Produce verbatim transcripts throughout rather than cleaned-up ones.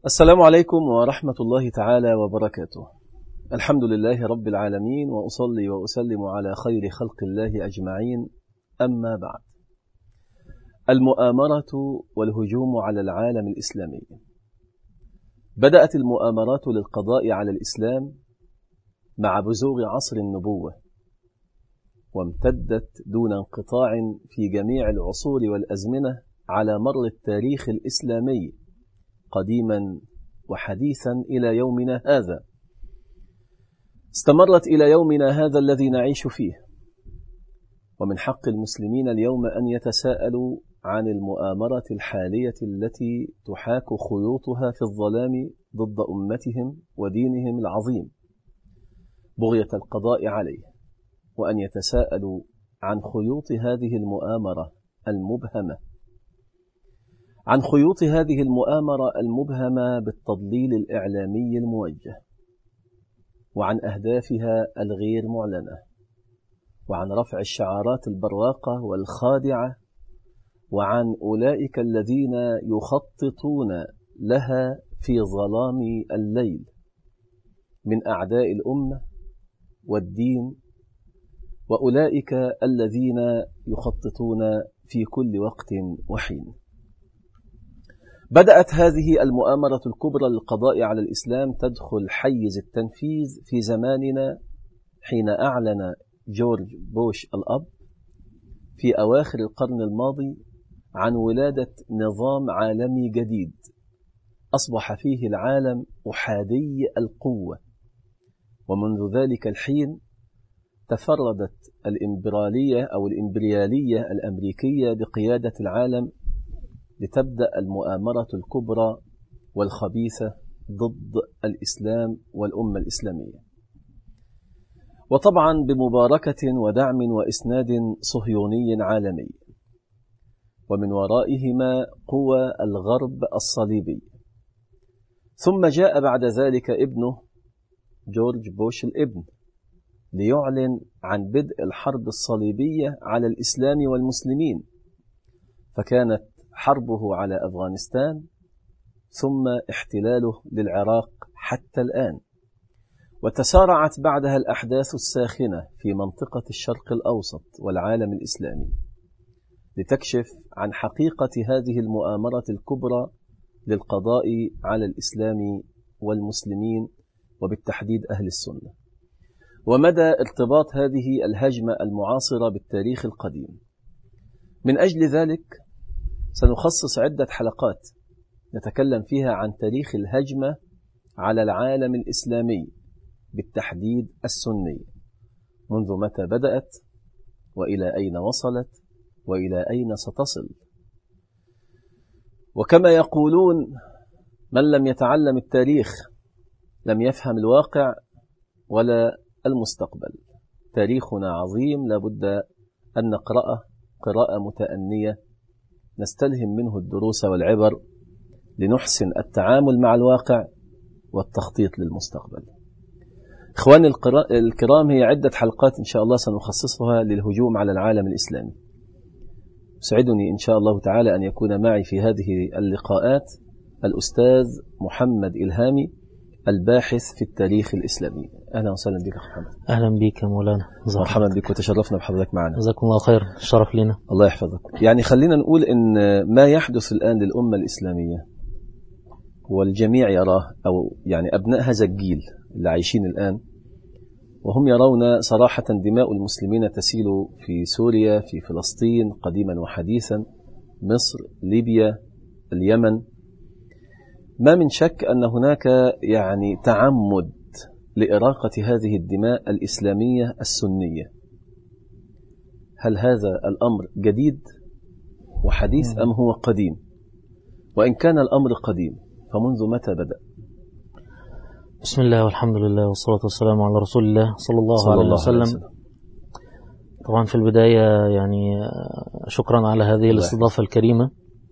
السلام عليكم ورحمة الله تعالى وبركاته. الحمد لله رب العالمين، وأصلي وأسلم على خير خلق الله أجمعين. أما بعد، المؤامرة والهجوم على العالم الإسلامي. بدأت المؤامرات للقضاء على الإسلام مع بزوغ عصر النبوة، وامتدت دون انقطاع في جميع العصور والأزمنة على مر التاريخ الإسلامي قديما وحديثا إلى يومنا هذا. استمرت إلى يومنا هذا الذي نعيش فيه، ومن حق المسلمين اليوم أن يتساءلوا عن المؤامرة الحالية التي تحاك خيوطها في الظلام ضد أمتهم ودينهم العظيم بغية القضاء عليه، وأن يتساءلوا عن خيوط هذه المؤامرة المبهمة عن خيوط هذه المؤامرة المبهمة بالتضليل الإعلامي الموجه، وعن أهدافها الغير معلنة، وعن رفع الشعارات البراقة والخادعة، وعن أولئك الذين يخططون لها في ظلام الليل من أعداء الأمة والدين، وأولئك الذين يخططون في كل وقت وحين. بدأت هذه المؤامرة الكبرى للقضاء على الإسلام تدخل حيز التنفيذ في زماننا، حين أعلن جورج بوش الأب في أواخر القرن الماضي عن ولادة نظام عالمي جديد أصبح فيه العالم أحادي القوة. ومنذ ذلك الحين تفردت الإمبرالية أو الإمبريالية الأمريكية بقيادة العالم لتبدأ المؤامرة الكبرى والخبيثة ضد الإسلام والأمة الإسلامية، وطبعا بمباركة ودعم وإسناد صهيوني عالمي، ومن ورائهما قوى الغرب الصليبي. ثم جاء بعد ذلك ابنه جورج بوش الابن ليعلن عن بدء الحرب الصليبية على الإسلام والمسلمين، فكانت حربه على أفغانستان ثم احتلاله للعراق حتى الآن، وتسارعت بعدها الأحداث الساخنة في منطقة الشرق الأوسط والعالم الإسلامي لتكشف عن حقيقة هذه المؤامرة الكبرى للقضاء على الإسلام والمسلمين، وبالتحديد أهل السنة، ومدى ارتباط هذه الهجمة المعاصرة بالتاريخ القديم. من أجل ذلك سنخصص عدة حلقات نتكلم فيها عن تاريخ الهجمة على العالم الإسلامي بالتحديد السني، منذ متى بدأت وإلى أين وصلت وإلى أين ستصل. وكما يقولون من لم يتعلم التاريخ لم يفهم الواقع ولا المستقبل. تاريخنا عظيم، لابد أن نقرأه قراءة متأنية نستلهم منه الدروس والعبر لنحسن التعامل مع الواقع والتخطيط للمستقبل. إخواني الكرام، هي عدة حلقات إن شاء الله سنخصصها للهجوم على العالم الإسلامي. سعدني إن شاء الله تعالى أن يكون معي في هذه اللقاءات الأستاذ محمد إلهامي، الباحث في التاريخ الإسلامي. أهلا وسهلا بك أخي محمد. أهلا بك يا مولانا. مرحبا بك وتشرفنا بحضرتك معنا. جزاكم الله خير، الشرف لنا. الله يحفظك. يعني خلينا نقول إن ما يحدث الآن للأمة الإسلامية والجميع يراه، أو يعني أبناء هذا الجيل اللي عايشين الآن، وهم يرون صراحة دماء المسلمين تسيل في سوريا، في فلسطين قديما وحديثا، مصر، ليبيا، اليمن. ما من شك أن هناك يعني تعمد لإراقة هذه الدماء الإسلامية السنية. هل هذا الأمر جديد وحديث أم هو قديم؟ وإن كان الأمر قديم فمنذ متى بدأ؟ بسم الله والحمد لله والصلاة والسلام على رسول الله صلى الله, صلى الله عليه وسلم. وسلم. طبعا في البداية يعني شكرا على هذه الاستضافة الكريمة.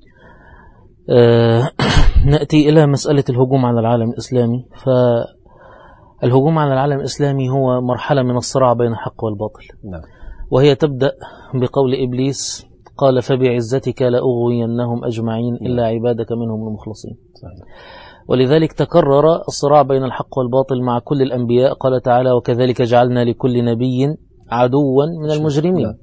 أه نأتي إلى مسألة الهجوم على العالم الإسلامي. فالهجوم على العالم الإسلامي هو مرحلة من الصراع بين الحق والباطل. نعم. وهي تبدأ بقول إبليس: قال فبعزتك لأغوينهم أجمعين إلا عبادك منهم المخلصين. صحيح. ولذلك تكرر الصراع بين الحق والباطل مع كل الأنبياء. قال تعالى: وكذلك جعلنا لكل نبي عدوا من المجرمين.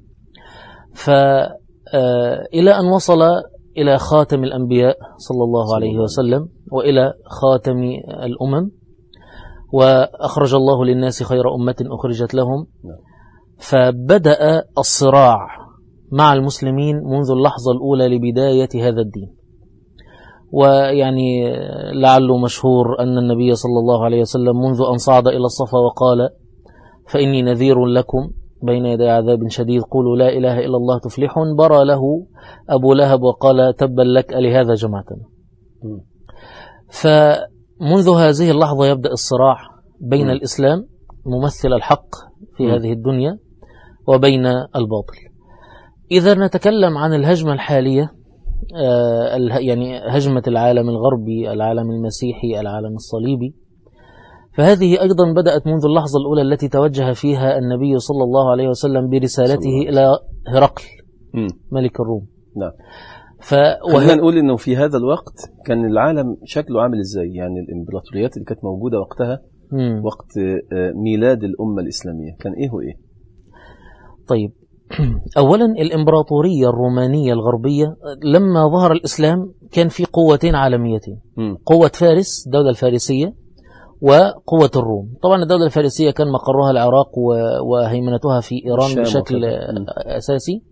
فإلى أن وصل إلى خاتم الأنبياء صلى الله عليه وسلم وإلى خاتم الأمم، وأخرج الله للناس خير أمة أخرجت لهم. فبدأ الصراع مع المسلمين منذ اللحظة الأولى لبداية هذا الدين. ويعني لعله مشهور أن النبي صلى الله عليه وسلم منذ أن صعد إلى الصفا وقال: فإني نذير لكم بين يدي عذاب شديد، قولوا لا إله إلا الله تفلحون، برى له أبو لهب وقال: تبا لك ألهذا جمعتنا. فمنذ هذه اللحظة يبدأ الصراع بين م. الإسلام ممثل الحق في م. هذه الدنيا وبين الباطل. إذا نتكلم عن الهجمة الحالية، آه يعني هجمة العالم الغربي، العالم المسيحي، العالم الصليبي، فهذه أيضا بدأت منذ اللحظة الأولى التي توجه فيها النبي صلى الله عليه وسلم برسالته إلى هرقل م. ملك الروم. نعم. خلينا نقول إنه في هذا الوقت كان العالم شكله عامل إزاي؟ يعني الإمبراطوريات اللي كانت موجودة وقتها م. وقت ميلاد الأمة الإسلامية كان إيه وإيه؟ طيب، أولا الإمبراطورية الرومانية الغربية لما ظهر الإسلام كان في قوتين عالميتين، م. قوة فارس، الدولة الفارسية، وقوة الروم. طبعا الدولة الفارسية كان مقرها العراق وهيمنتها في إيران بشكل وكذا. أساسي.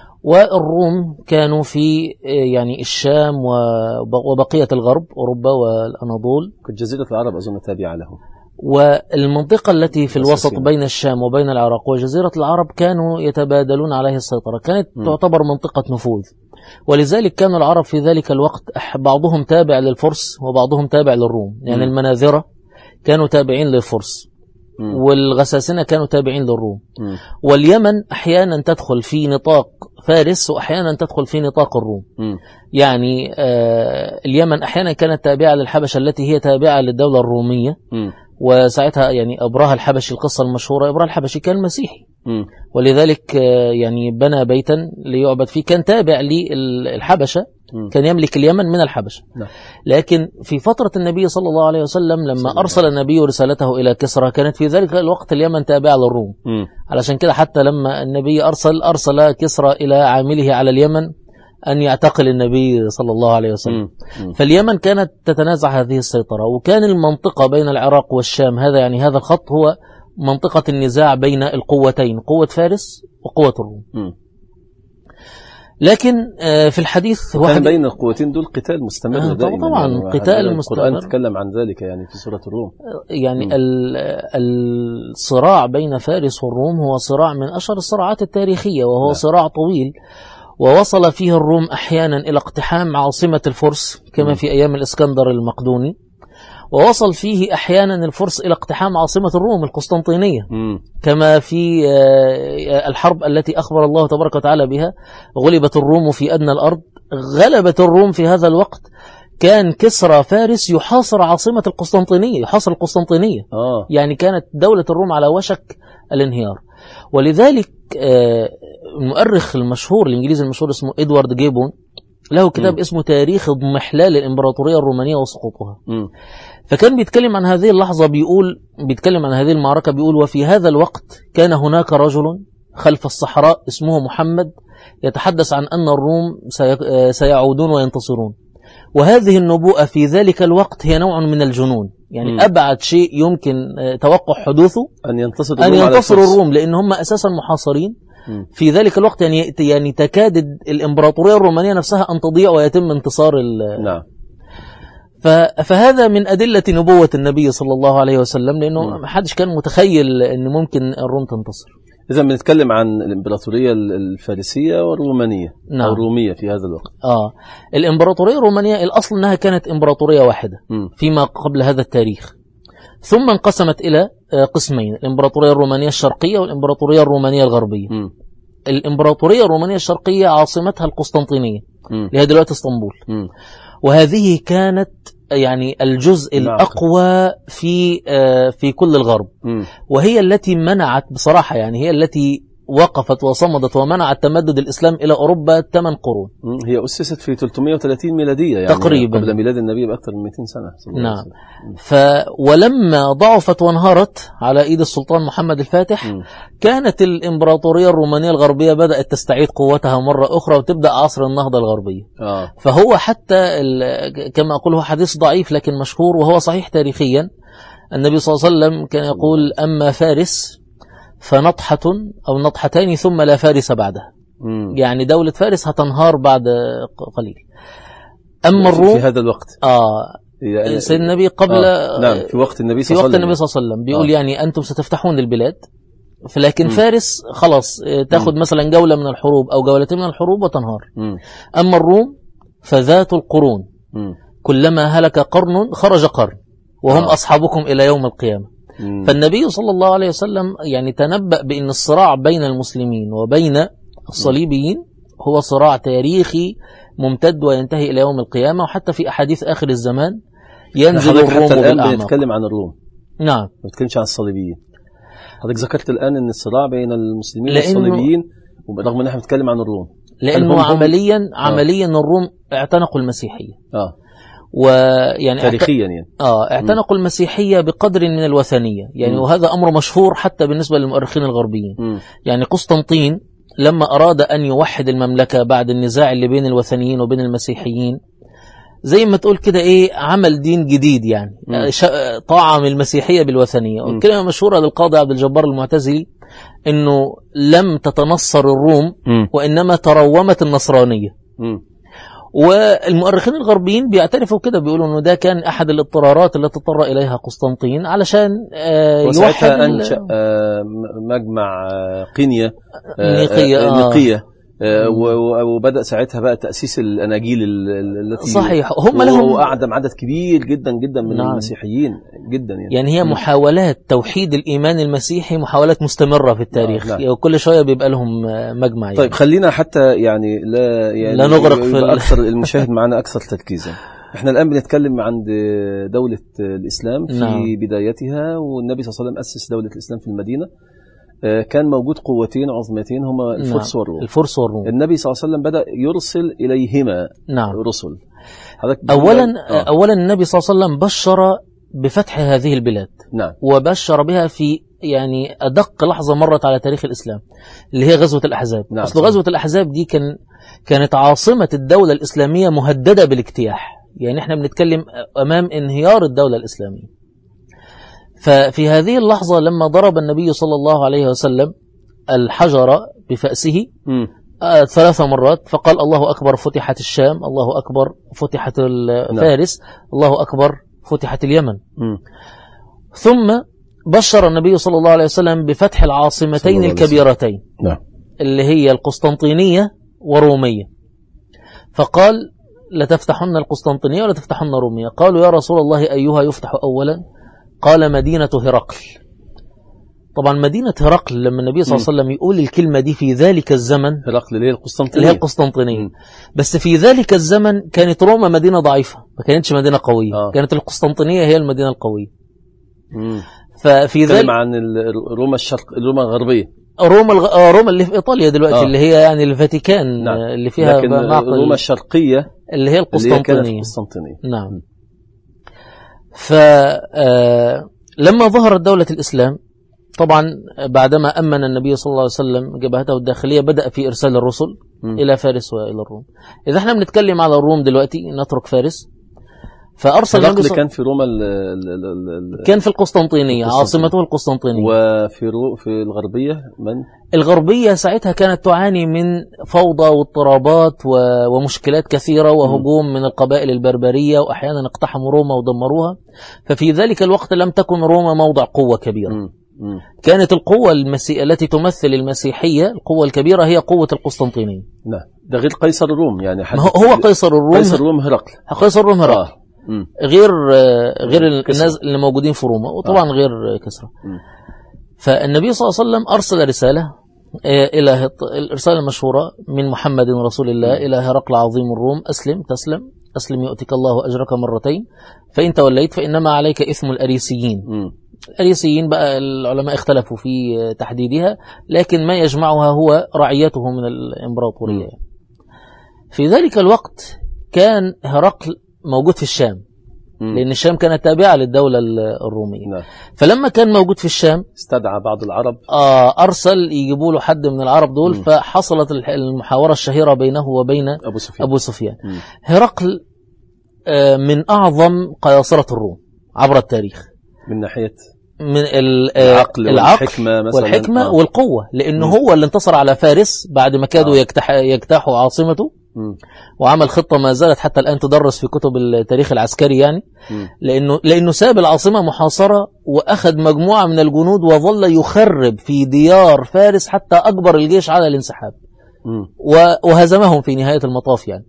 والروم كانوا في يعني الشام وبقية الغرب، أوروبا والأناضول. كانت جزيرة العرب أظن تابعة لهم. والمنطقة التي في الوسط بين الشام وبين العراق وجزيرة العرب كانوا يتبادلون عليه السيطرة، كانت م. تعتبر منطقة نفوذ. ولذلك كانوا العرب في ذلك الوقت بعضهم تابع للفرس وبعضهم تابع للروم. يعني م. المناذرة كانوا تابعين للفرس، م. والغساسنة كانوا تابعين للروم. م. واليمن أحيانا تدخل في نطاق فارس وأحيانا تدخل في نطاق الروم. م. يعني آه اليمن أحيانا كانت تابعة للحبشة التي هي تابعة للدولة الرومية. م. وساعتها يعني أبرهة الحبشي، القصة المشهورة، أبرهة الحبشي كان مسيحي، م. ولذلك آه يعني بنى بيتا ليعبد فيه، كان تابع للحبشة، م. كان يملك اليمن من الحبشة. لا. لكن في فترة النبي صلى الله عليه وسلم لما أرسل النبي رسالته إلى كسرى كانت في ذلك الوقت اليمن تابعة للروم. م. علشان كده حتى لما النبي أرسل أرسل كسرى إلى عامله على اليمن أن يعتقل النبي صلى الله عليه وسلم. م. م. فاليمن كانت تتنازع هذه السيطرة، وكان المنطقة بين العراق والشام، هذا يعني هذا الخط هو منطقة النزاع بين القوتين، قوة فارس وقوة الروم. م. لكن في الحديف كان بين القوتين دول قتال مستمر آه دائما. طبعا يعني قتال مستمر. القرآن تكلم عن ذلك يعني في سورة الروم. يعني الصراع بين فارس والروم هو صراع من أشهر الصراعات التاريخية، وهو لا. صراع طويل، ووصل فيه الروم أحيانا إلى اقتحام عاصمة الفرس كما م. في أيام الإسكندر المقدوني، ووصل فيه أحيانا الفرس إلى اقتحام عاصمة الروم القسطنطينية م. كما في الحرب التي أخبر الله تبارك وتعالى بها: غلبت الروم في أدنى الأرض. غلبت الروم في هذا الوقت كان كسرى فارس يحاصر عاصمة القسطنطينية، يحاصر القسطنطينية. آه. يعني كانت دولة الروم على وشك الانهيار. ولذلك المؤرخ المشهور الإنجليزي المشهور اسمه إدوارد جيبون له كتاب م. اسمه تاريخ اضمحلال الإمبراطورية الرومانية وسقوطها. م. فكان بيتكلم عن هذه اللحظة، بيقول بيتكلم عن هذه المعركة، بيقول: وفي هذا الوقت كان هناك رجل خلف الصحراء اسمه محمد يتحدث عن أن الروم سيعودون وينتصرون. وهذه النبوءة في ذلك الوقت هي نوع من الجنون، يعني م. أبعد شيء يمكن توقع حدوثه أن ينتصر أن ينتصر الروم، لأن هم أساسا محاصرين م. في ذلك الوقت. يعني يعني تكاد الإمبراطورية الرومانية نفسها أن تضيع ويتم انتصار. نعم. فهذا من أدلة نبوة النبي صلى الله عليه وسلم، لأنه ما حدش كان متخيل أن ممكن الروم تنتصر. إذا بنتكلم عن الإمبراطورية الفارسية والرومانية. نعم. أو الرومية في هذا الوقت. آه الإمبراطورية الرومانية الأصل أنها كانت إمبراطورية واحدة م. فيما قبل هذا التاريخ، ثم انقسمت إلى قسمين: الإمبراطورية الرومانية الشرقية والإمبراطورية الرومانية الغربية. م. الإمبراطورية الرومانية الشرقية عاصمتها القسطنطينية اللي هي دلوقتي اسطنبول، م. وهذه كانت يعني الجزء الأقوى في في كل الغرب، م. وهي التي منعت بصراحة، يعني هي التي وقفت وصمدت ومنعت تمدد الإسلام إلى أوروبا ثمان قرون. هي أسست في ثلاثمائة وثلاثين ميلادية يعني تقريبا قبل ميلاد النبي بأكثر من مئتين سنة. نعم. ف ولما ضعفت وانهارت على إيد السلطان محمد الفاتح م. كانت الإمبراطورية الرومانية الغربية بدأت تستعيد قوتها مرة أخرى وتبدأ عصر النهضة الغربية. آه. فهو حتى كما أقول هو حديث ضعيف لكن مشهور وهو صحيح تاريخيا. النبي صلى الله عليه وسلم كان يقول أما فارس فنطحة أو نطحتين ثم لا فارس بعدها. مم. يعني دولة فارس هتنهار بعد قليل. أما الروم في هذا الوقت آه يعني سيد النبي قبل آه. نعم في وقت النبي صلى الله عليه وسلم في وقت النبي صلى الله عليه وسلم بيقول آه. يعني أنتم ستفتحون البلاد لكن فارس خلاص تاخد مثلا جولة من الحروب أو جولتين من الحروب وتنهار. مم. أما الروم فذات القرون مم. كلما هلك قرن خرج قرن وهم آه. أصحابكم إلى يوم القيامة. مم. فالنبي صلى الله عليه وسلم يعني تنبأ بأن الصراع بين المسلمين وبين الصليبيين هو صراع تاريخي ممتد وينتهي إلى يوم القيامة. وحتى في أحاديث آخر الزمان ينزل الروم حتى الآن بنتكلم عن الروم. نعم ما بنتكلمش عن الصليبيين. حضرتك ذكرت الآن أن الصراع بين المسلمين والصليبيين رغم أن احنا بنتكلم عن الروم لأنه عمليا هم... عمليا آه. الروم اعتنقوا المسيحية آه. ويعني تاريخيا يعني اه اعتنقوا م. المسيحية بقدر من الوثنية يعني م. وهذا أمر مشهور حتى بالنسبة للمؤرخين الغربيين. م. يعني قسطنطين لما أراد أن يوحد المملكة بعد النزاع اللي بين الوثنيين وبين المسيحيين زي ما تقول كده ايه عمل دين جديد يعني طعم المسيحية بالوثنية. والكلمة مشهورة للقاضي عبد الجبار المعتزلي انه لم تتنصر الروم م. وإنما ترومت النصرانية. م. والمؤرخين الغربيين بيعترفوا كده بيقولوا انه ده كان احد الاضطرارات التي اضطر اليها قسطنطين علشان يوحد انشأ مجمع قينيا نيقية, نيقية وبدأ ساعتها بقى تأسيس الأناجيل التي صحيح هم لهم وأعدم عدد كبير جدا جدا من نعم. المسيحيين جدا يعني. يعني هي محاولات توحيد الإيمان المسيحي محاولات مستمرة في التاريخ نعم. يعني كل شوية بيبقى لهم مجمع يعني. طيب خلينا حتى يعني لا يعني لا نغرق في أكثر المشاهد معنا أكثر تركيزا. احنا الآن بنتكلم عند دولة الإسلام في نعم. بدايتها والنبي صلى الله عليه وسلم أسس دولة الإسلام في المدينة. كان موجود قوتين عظمتين هما الفرس والروم. الفرس والروم. النبي صلى الله عليه وسلم بدأ يرسل إليهما نعم. رسل. أولا آه. أولا النبي صلى الله عليه وسلم بشر بفتح هذه البلاد. نعم. وبشر بها في يعني أدق لحظة مرت على تاريخ الإسلام اللي هي غزوة الأحزاب. نعم. أصل غزوة الأحزاب دي كان كانت عاصمة الدولة الإسلامية مهددة بالاجتياح. يعني احنا بنتكلم أمام انهيار الدولة الإسلامية. ففي هذه اللحظة لما ضرب النبي صلى الله عليه وسلم الحجر بفأسه آه ثلاث مرات فقال الله أكبر فتحت الشام الله أكبر فتحت فارس الله أكبر فتحت اليمن. م. ثم بشر النبي صلى الله عليه وسلم بفتح العاصمتين الكبيرتين نعم. اللي هي القسطنطينية ورومية. فقال لتفتحن القسطنطينية ولا تفتحن رومية. قالوا يا رسول الله أيها يفتح أولا؟ قال مدينة هرقل. طبعا مدينة هرقل لما النبي صلى الله عليه وسلم يقول الكلمة دي في ذلك الزمن هرقل اللي هي القسطنطينية اللي هي القسطنطينية بس في ذلك الزمن كانت روما مدينة ضعيفة ما كانتش مدينة قوية. آه. كانت القسطنطينية هي المدينة القوية. مم. ففي ذلك عن روما الشرق روما الغربية روما الغ... روما اللي في إيطاليا دلوقتي. آه. اللي هي يعني الفاتيكان. نعم. اللي فيها لكن روما الشرقية اللي هي القسطنطينية. نعم. فلما ظهرت دولة الإسلام طبعا بعدما أمن النبي صلى الله عليه وسلم جبهته الداخلية بدأ في إرسال الرسل م. إلى فارس وإلى الروم. إذا احنا بنتكلم على الروم دلوقتي نترك فارس. فأرسل النبي صلى... كان في روما ال ال ال ال كان في القسطنطينية عاصمته القسطنطينية. وفي رو... في الغربية من الغربية ساعتها كانت تعاني من فوضى واضطرابات و... ومشكلات كثيرة وهجوم م. من القبائل البربرية وأحيانا اقتحموا روما ودمروها. ففي ذلك الوقت لم تكن روما موضع قوة كبيرة. م. م. كانت القوة المسي... التي تمثل المسيحية القوة الكبيرة هي قوة القسطنطينية. نعم ده غير قيصر الروم يعني هو قيصر الروم قيصر الروم هرقل قيصر الروم هرقل آه. غير غير الناس اللي موجودين في روما وطبعا غير كسرى. فالنبي صلى الله عليه وسلم أرسل رسالة إلى الرسالة المشهورة من محمد رسول الله إلى هرقل عظيم الروم أسلم تسلم أسلم يؤتك الله أجرك مرتين فإن توليت فإنما عليك إثم الأريسيين. الأريسيين بقى العلماء اختلفوا في تحديدها، لكن ما يجمعها هو رعيته من الإمبراطورية. في ذلك الوقت كان هرقل موجود في الشام، لأن الشام كانت تابعة للدولة الرومية. نعم. فلما كان موجود في الشام استدعى بعض العرب، آه أرسل يجيبوا له حد من العرب دول. م. فحصلت المحاورة الشهيرة بينه وبين أبو سفيان, أبو سفيان. هرقل آه من أعظم قياصرة الروم عبر التاريخ من ناحية من العقل, العقل والحكمة, مثلاً. والحكمة آه. والقوة، لأنه م. هو اللي انتصر على فارس بعد ما كادوا آه. يجتح يجتاحوا عاصمته، م. وعمل خطة ما زالت حتى الآن تدرس في كتب التاريخ العسكري يعني، م. لأنه لأنه ساب العاصمة محاصرة وأخذ مجموعة من الجنود وظل يخرب في ديار فارس حتى أجبر الجيش على الانسحاب، م. وهزمهم في نهاية المطاف يعني.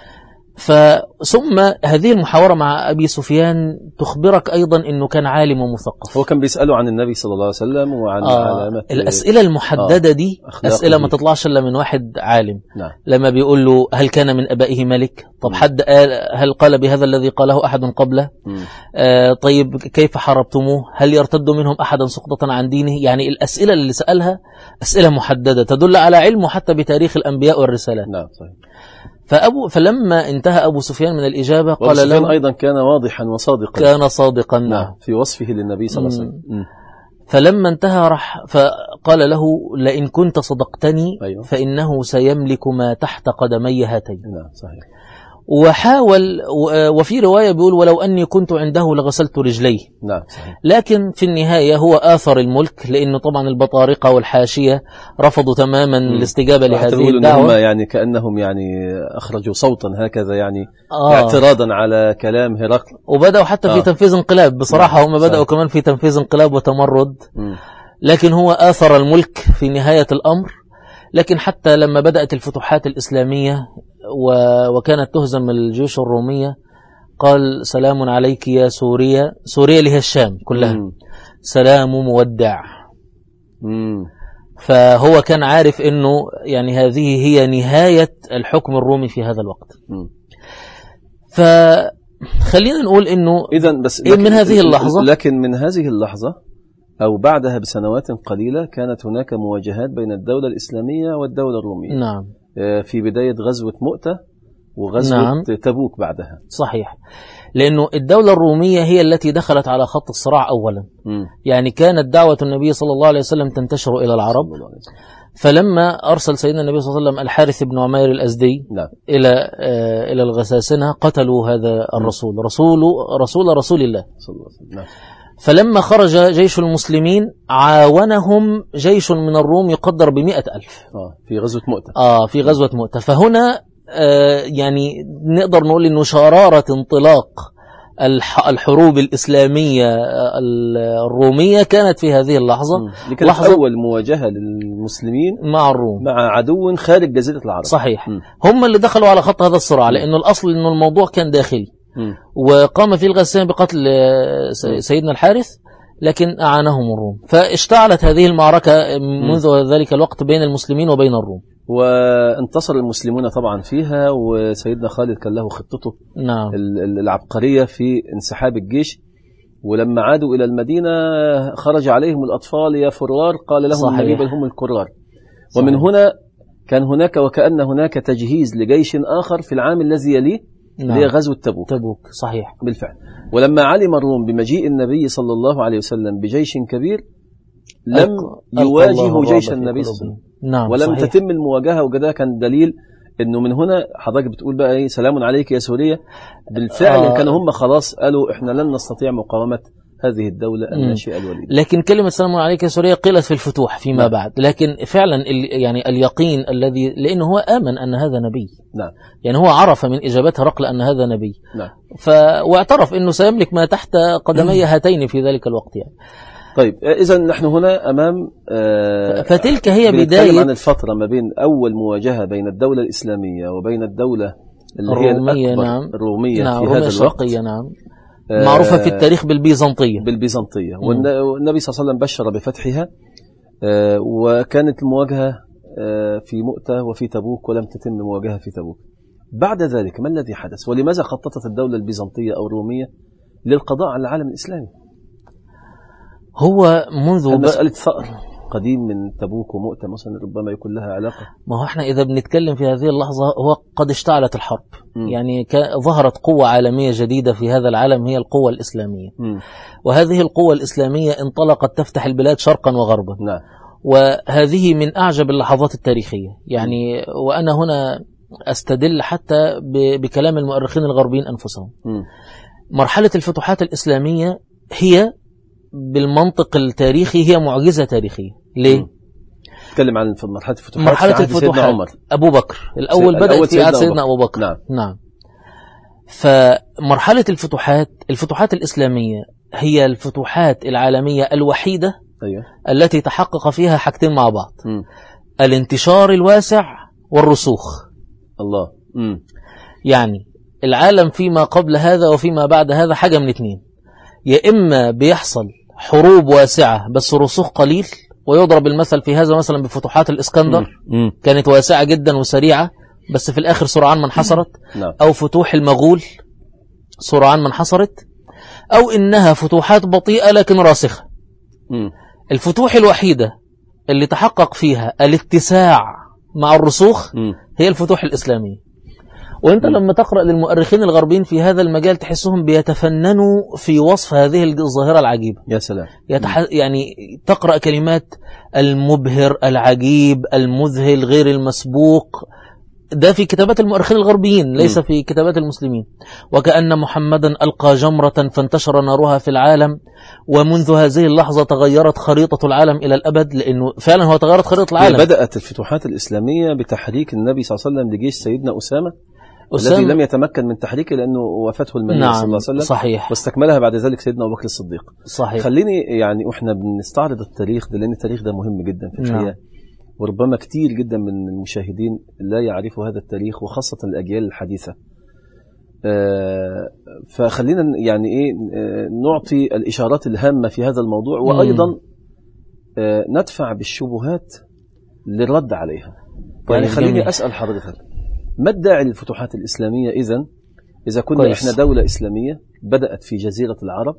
ثم هذه المحاورة مع أبي سفيان تخبرك أيضا أنه كان عالم ومثقف. هو كان بيسأله عن النبي صلى الله عليه وسلم وعن آه علامات الأسئلة المحددة آه دي أسئلة ما تطلعش إلا من واحد عالم. نعم. لما بيقول له هل كان من أبائه ملك؟ طب حد قال هل قال بهذا الذي قاله أحد قبله؟ آه طيب كيف حاربتموه؟ هل يرتد منهم أحدا سقطة عن دينه؟ يعني الأسئلة اللي سألها أسئلة محددة تدل على علمه حتى بتاريخ الأنبياء والرسالات. نعم صحيح. فأبو فلما انتهى أبو سفيان من الإجابة قال له سفيان أيضا كان واضحا وصادقا، كان صادقا نعم في وصفه للنبي صلى الله عليه وسلم. فلما انتهى راح فقال له لئن كنت صدقتني أيوه. فإنه سيملك ما تحت قدمي هاتين. نعم صحيح. وحاول، وفي رواية بيقول ولو أني كنت عنده لغسلت رجليه. نعم صحيح. لكن في النهاية هو آثر الملك، لأنه طبعا البطارقة والحاشية رفضوا تماما م. الاستجابة لهذه الدعوة، يعني كأنهم يعني أخرجوا صوتا هكذا يعني آه. اعتراضا على كلام هرقل، وبدأوا حتى آه. في تنفيذ انقلاب بصراحة. هم بدأوا صحيح. كمان في تنفيذ انقلاب وتمرد، م. لكن هو آثر الملك في نهاية الأمر. لكن حتى لما بدأت الفتوحات الإسلامية وكانت تهزم الجيوش الرومية قال سلام عليك يا سوريا، سوريا اللي هي الشام كلها، مم. سلام مودع. مم. فهو كان عارف انه يعني هذه هي نهاية الحكم الرومي في هذا الوقت. مم. فخلينا نقول انه إذن بس إيه من هذه اللحظة، لكن من هذه اللحظة أو بعدها بسنوات قليلة كانت هناك مواجهات بين الدولة الإسلامية والدولة الرومية. نعم. في بداية غزوة مؤتة وغزوة نعم. تبوك بعدها. صحيح، لأنه الدولة الرومية هي التي دخلت على خط الصراع أولا. م. يعني كانت دعوة النبي صلى الله عليه وسلم تنتشر إلى العرب، فلما أرسل سيدنا النبي صلى الله عليه وسلم الحارث بن عمير الأزدي نعم. إلى آه إلى الغساسنة قتلوا هذا الرسول، رسول رسول رسول الله صلى الله عليه وسلم. نعم. فلما خرج جيش المسلمين عاونهم جيش من الروم يقدر بمئة ألف آه في غزوة مؤتة. آه في غزوة مؤتة. فهنا آه يعني نقدر نقول إنه شرارة انطلاق الحروب الإسلامية الرومية كانت في هذه اللحظة. كانت أول مواجهة للمسلمين مع الروم، مع عدو خارج جزيرة العرب. صحيح. م. هم اللي دخلوا على خط هذا الصراع، لأنه الأصل إنه الموضوع كان داخلي. م. وقام في الغسان بقتل سيدنا الحارث، لكن أعانهم الروم، فاشتعلت هذه المعركة منذ م. ذلك الوقت بين المسلمين وبين الروم، وانتصر المسلمون طبعا فيها. وسيدنا خالد كان له خطته نعم. العبقرية في انسحاب الجيش، ولما عادوا إلى المدينة خرج عليهم الأطفال يا فرار، قال لهم النبي بل هم الكرار. صحيح. ومن هنا كان هناك وكأن هناك تجهيز لجيش آخر في العام الذي يليه، نعم. غزوة تبوك. تبوك صحيح بالفعل. ولما علم الروم بمجيء النبي صلى الله عليه وسلم بجيش كبير لم يواجهوا جيش النبي صلى الله عليه وسلم، نعم. ولم صحيح. تتم المواجهة. وكذا كان دليل انه من هنا حضرتك بتقول بقى ايه سلام عليك يا سوريا. بالفعل آه. كانوا هم خلاص قالوا احنا لن نستطيع مقاومة هذه الدولة الناشئة الوليدة. لكن كلمة سلام عليك يا سوريا قيلت في الفتوح فيما نعم. بعد، لكن فعلا يعني اليقين الذي، لأنه هو آمن أن هذا نبي، نعم. يعني هو عرف من إجابات هرقل أن هذا نبي، نعم. ف... واعترف أنه سيملك ما تحت قدمي هاتين في ذلك الوقت يعني. طيب إذا نحن هنا أمام آه فتلك هي بداية عن الفترة ما بين أول مواجهة بين الدولة الإسلامية وبين الدولة اللي الرومية، هي نعم. الرومية نعم. في هذا الوقت، نعم. معروفة في التاريخ بالبيزنطية. بالبيزنطية. والنبي صلى الله عليه وسلم بشر بفتحها، وكانت المواجهة في مؤتة وفي تبوك، ولم تتم مواجهة في تبوك. بعد ذلك ما الذي حدث؟ ولماذا خططت الدولة البيزنطية أو الرومية للقضاء على العالم الإسلامي؟ هو منذ مسألة ثأر قديم من تبوك ومؤتة مثلا ربما يكون لها علاقة. ما هو احنا إذا بنتكلم في هذه اللحظة هو قد اشتعلت الحرب. م. يعني ظهرت قوة عالمية جديدة في هذا العالم هي القوة الإسلامية. م. وهذه القوة الإسلامية انطلقت تفتح البلاد شرقا وغربا. نعم. وهذه من أعجب اللحظات التاريخية يعني. وأنا هنا أستدل حتى بكلام المؤرخين الغربيين أنفسهم. م. مرحلة الفتوحات الإسلامية هي بالمنطق التاريخي هي معجزة تاريخية. ليه؟ تكلم عن مرحلة الفتوحات مرحلة الفتوحات عمر. أبو بكر الأول بدأ الأول في عهد سيدنا أبو بكر. نعم. نعم. فمرحلة الفتوحات الفتوحات الإسلامية هي الفتوحات العالمية الوحيدة أيوة. التي تحقق فيها حاجتين مع بعض. م. الانتشار الواسع والرسوخ. الله. م. يعني العالم فيما قبل هذا وفيما بعد هذا حاجة من اثنين، يا إما بيحصل حروب واسعة بس رسوخ قليل، ويضرب المثل في هذا مثلا بفتوحات الإسكندر. م. كانت واسعة جدا وسريعة بس في الآخر سرعان ما انحصرت. أو فتوح المغول سرعان ما انحصرت، أو إنها فتوحات بطيئة لكن راسخة. م. الفتوح الوحيدة اللي تحقق فيها الاتساع مع الرسوخ م. هي الفتوح الإسلامية. وانت م. لما تقرأ للمؤرخين الغربيين في هذا المجال تحسهم بيتفننوا في وصف هذه الظاهرة العجيبة. يا سلام. يتح... يعني تقرأ كلمات المبهر العجيب المذهل غير المسبوق، ده في كتابات المؤرخين الغربيين ليس م. في كتابات المسلمين. وكأن محمدا ألقى جمرة فانتشر نارها في العالم، ومنذ هذه اللحظة تغيرت خريطة العالم إلى الأبد، لأنه فعلا هو تغيرت خريطة العالم. بدأت الفتوحات الإسلامية بتحريك النبي صلى الله عليه وسلم لجيش سيدنا أسامة الذي لم يتمكن من تحريكه لأنه وفاته المنية. نعم. صلى الله عليه وسلم. صحيح. واستكملها بعد ذلك سيدنا أبو بكر الصديق. صحيح. خليني يعني وإحنا بنستعرض التاريخ ده لأن التاريخ ده مهم جدا في الحقيقة. نعم. وربما كتير جدا من المشاهدين لا يعرفوا هذا التاريخ وخاصة الأجيال الحديثة. آه فخلينا يعني إيه آه نعطي الإشارات الهامة في هذا الموضوع، وأيضا آه ندفع بالشبهات للرد عليها. يعني خليني جميل. أسأل حضرتك، ما الداعي للفتوحات الإسلامية إذن إذا كنا كويس. إحنا دولة إسلامية بدأت في جزيرة العرب،